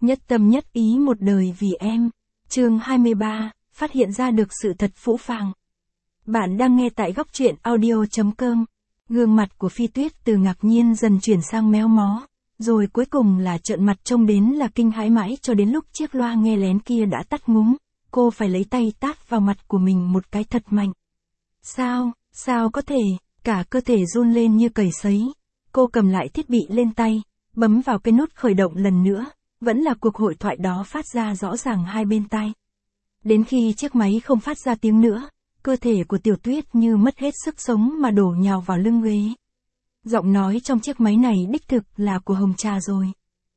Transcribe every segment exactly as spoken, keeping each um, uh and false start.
Nhất tâm nhất ý một đời vì em. Chương hai mươi ba, phát hiện ra được sự thật phũ phàng. Bạn đang nghe tại góc truyện audio chấm com. Gương mặt của Phi Tuyết từ ngạc nhiên dần chuyển sang méo mó, rồi cuối cùng là trợn mặt trông đến là kinh hãi mãi cho đến lúc chiếc loa nghe lén kia đã tắt ngúm, cô phải lấy tay tát vào mặt của mình một cái thật mạnh. Sao, sao có thể, cả cơ thể run lên như cầy sấy. Cô cầm lại thiết bị lên tay, bấm vào cái nút khởi động lần nữa, vẫn là cuộc hội thoại đó phát ra rõ ràng hai bên tai. Đến khi chiếc máy không phát ra tiếng nữa, cơ thể của Tiểu Tuyết như mất hết sức sống mà đổ nhào vào lưng ghế. Giọng nói trong chiếc máy này đích thực là của Hồng Trà rồi.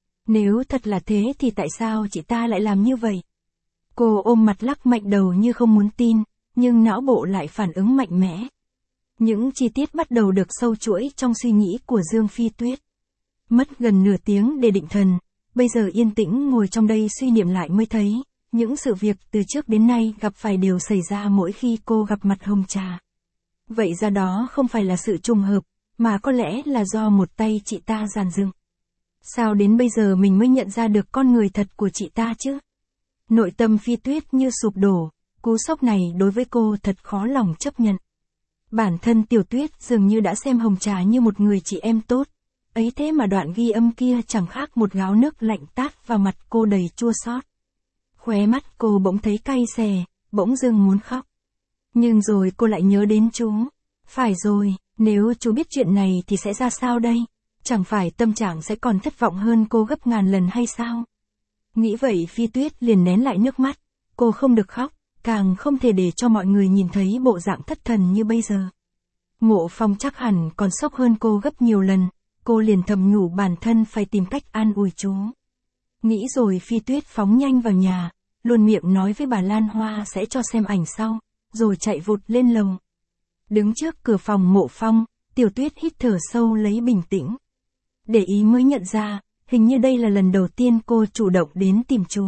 Nếu thật là thế thì tại sao chị ta lại làm như vậy? Cô ôm mặt lắc mạnh đầu như không muốn tin, nhưng não bộ lại phản ứng mạnh mẽ. Những chi tiết bắt đầu được sâu chuỗi trong suy nghĩ của Dương Phi Tuyết. Mất gần nửa tiếng để định thần, bây giờ yên tĩnh ngồi trong đây suy niệm lại mới thấy, những sự việc từ trước đến nay gặp phải đều xảy ra mỗi khi cô gặp mặt Hồng Trà. Vậy ra đó không phải là sự trùng hợp, mà có lẽ là do một tay chị ta dàn dựng. Sao đến bây giờ mình mới nhận ra được con người thật của chị ta chứ? Nội tâm Phi Tuyết như sụp đổ, cú sốc này đối với cô thật khó lòng chấp nhận. Bản thân Tiểu Tuyết dường như đã xem Hồng Trà như một người chị em tốt, ấy thế mà đoạn ghi âm kia chẳng khác một gáo nước lạnh tát vào mặt cô đầy chua xót. Khóe mắt cô bỗng thấy cay xè, bỗng dưng muốn khóc. Nhưng rồi cô lại nhớ đến chú. Phải rồi, nếu chú biết chuyện này thì sẽ ra sao đây? Chẳng phải tâm trạng sẽ còn thất vọng hơn cô gấp ngàn lần hay sao? Nghĩ vậy Phi Tuyết liền nén lại nước mắt. Cô không được khóc, càng không thể để cho mọi người nhìn thấy bộ dạng thất thần như bây giờ. Mộ Phong chắc hẳn còn sốc hơn cô gấp nhiều lần. Cô liền thầm nhủ bản thân phải tìm cách an ủi chú. Nghĩ rồi Phi Tuyết phóng nhanh vào nhà, luôn miệng nói với bà Lan Hoa sẽ cho xem ảnh sau, rồi chạy vụt lên lầu. Đứng trước cửa phòng Mộ Phong, Tiểu Tuyết hít thở sâu lấy bình tĩnh. Để ý mới nhận ra, hình như đây là lần đầu tiên cô chủ động đến tìm chú.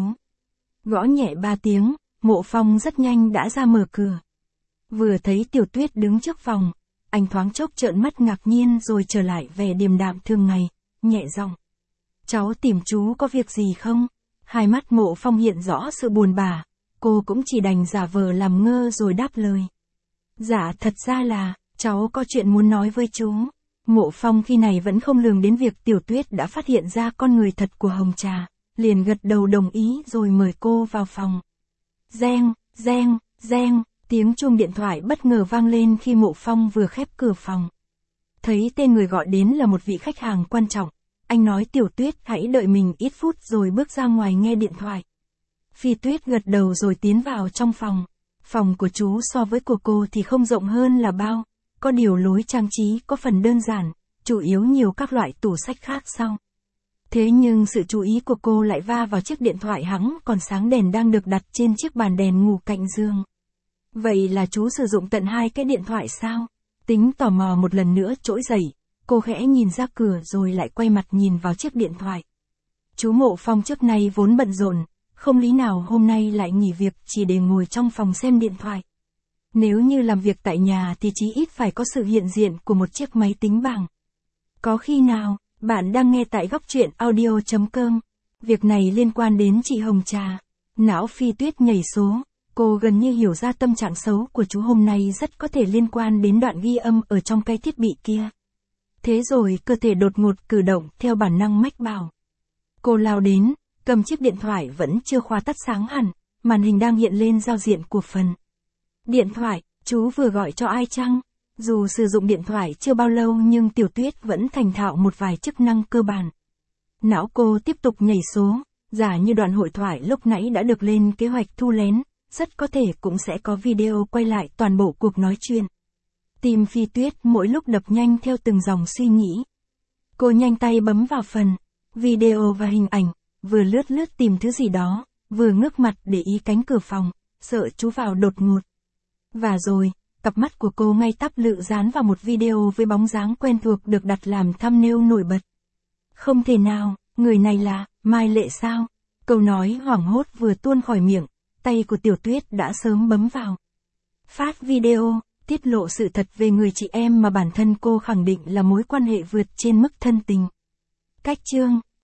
Gõ nhẹ ba tiếng, Mộ Phong rất nhanh đã ra mở cửa. Vừa thấy Tiểu Tuyết đứng trước phòng, anh thoáng chốc trợn mắt ngạc nhiên rồi trở lại vẻ điềm đạm thường ngày, nhẹ giọng. Cháu tìm chú có việc gì không? Hai mắt Mộ Phong hiện rõ sự buồn bã, cô cũng chỉ đành giả vờ làm ngơ rồi đáp lời. Dạ thật ra là, cháu có chuyện muốn nói với chú. Mộ Phong khi này vẫn không lường đến việc Tiểu Tuyết đã phát hiện ra con người thật của Hồng Trà, liền gật đầu đồng ý rồi mời cô vào phòng. Reng, reng, reng, tiếng chuông điện thoại bất ngờ vang lên khi Mộ Phong vừa khép cửa phòng. Thấy tên người gọi đến là một vị khách hàng quan trọng, anh nói Tiểu Tuyết hãy đợi mình ít phút rồi bước ra ngoài nghe điện thoại. Phi Tuyết gật đầu rồi tiến vào trong phòng. Phòng của chú so với của cô thì không rộng hơn là bao, có điều lối trang trí có phần đơn giản, chủ yếu nhiều các loại tủ sách khác sau. Thế nhưng sự chú ý của cô lại va vào chiếc điện thoại hẵng còn sáng đèn đang được đặt trên chiếc bàn đèn ngủ cạnh giường. Vậy là chú sử dụng tận hai cái điện thoại sao? Tính tò mò một lần nữa trỗi dậy, cô khẽ nhìn ra cửa rồi lại quay mặt nhìn vào chiếc điện thoại. Chú Mộ Phong trước nay vốn bận rộn, không lý nào hôm nay lại nghỉ việc chỉ để ngồi trong phòng xem điện thoại. Nếu như làm việc tại nhà thì chí ít phải có sự hiện diện của một chiếc máy tính bảng. Có khi nào, bạn đang nghe tại góc truyện audio chấm com. Việc này liên quan đến chị Hồng Trà. Não Phi Tuyết nhảy số, cô gần như hiểu ra tâm trạng xấu của chú hôm nay rất có thể liên quan đến đoạn ghi âm ở trong cái thiết bị kia. Thế rồi cơ thể đột ngột cử động theo bản năng mách bảo. Cô lao đến, cầm chiếc điện thoại vẫn chưa khóa tắt sáng hẳn, màn hình đang hiện lên giao diện của phần. Điện thoại, chú vừa gọi cho ai chăng? Dù sử dụng điện thoại chưa bao lâu nhưng Tiểu Tuyết vẫn thành thạo một vài chức năng cơ bản. Não cô tiếp tục nhảy số, giả như đoạn hội thoại lúc nãy đã được lên kế hoạch thu lén, rất có thể cũng sẽ có video quay lại toàn bộ cuộc nói chuyện. Tim Phi Tuyết mỗi lúc đập nhanh theo từng dòng suy nghĩ. Cô nhanh tay bấm vào phần video và hình ảnh, vừa lướt lướt tìm thứ gì đó, vừa ngước mặt để ý cánh cửa phòng, sợ chú vào đột ngột. Và rồi, cặp mắt của cô ngay tắp lự dán vào một video với bóng dáng quen thuộc được đặt làm thumbnail nổi bật. Không thể nào, người này là Mai Lệ sao? Câu nói hoảng hốt vừa tuôn khỏi miệng, tay của Tiểu Tuyết đã sớm bấm vào. Phát video, tiết lộ sự thật về người chị em mà bản thân cô khẳng định là mối quan hệ vượt trên mức thân tình. Cách chương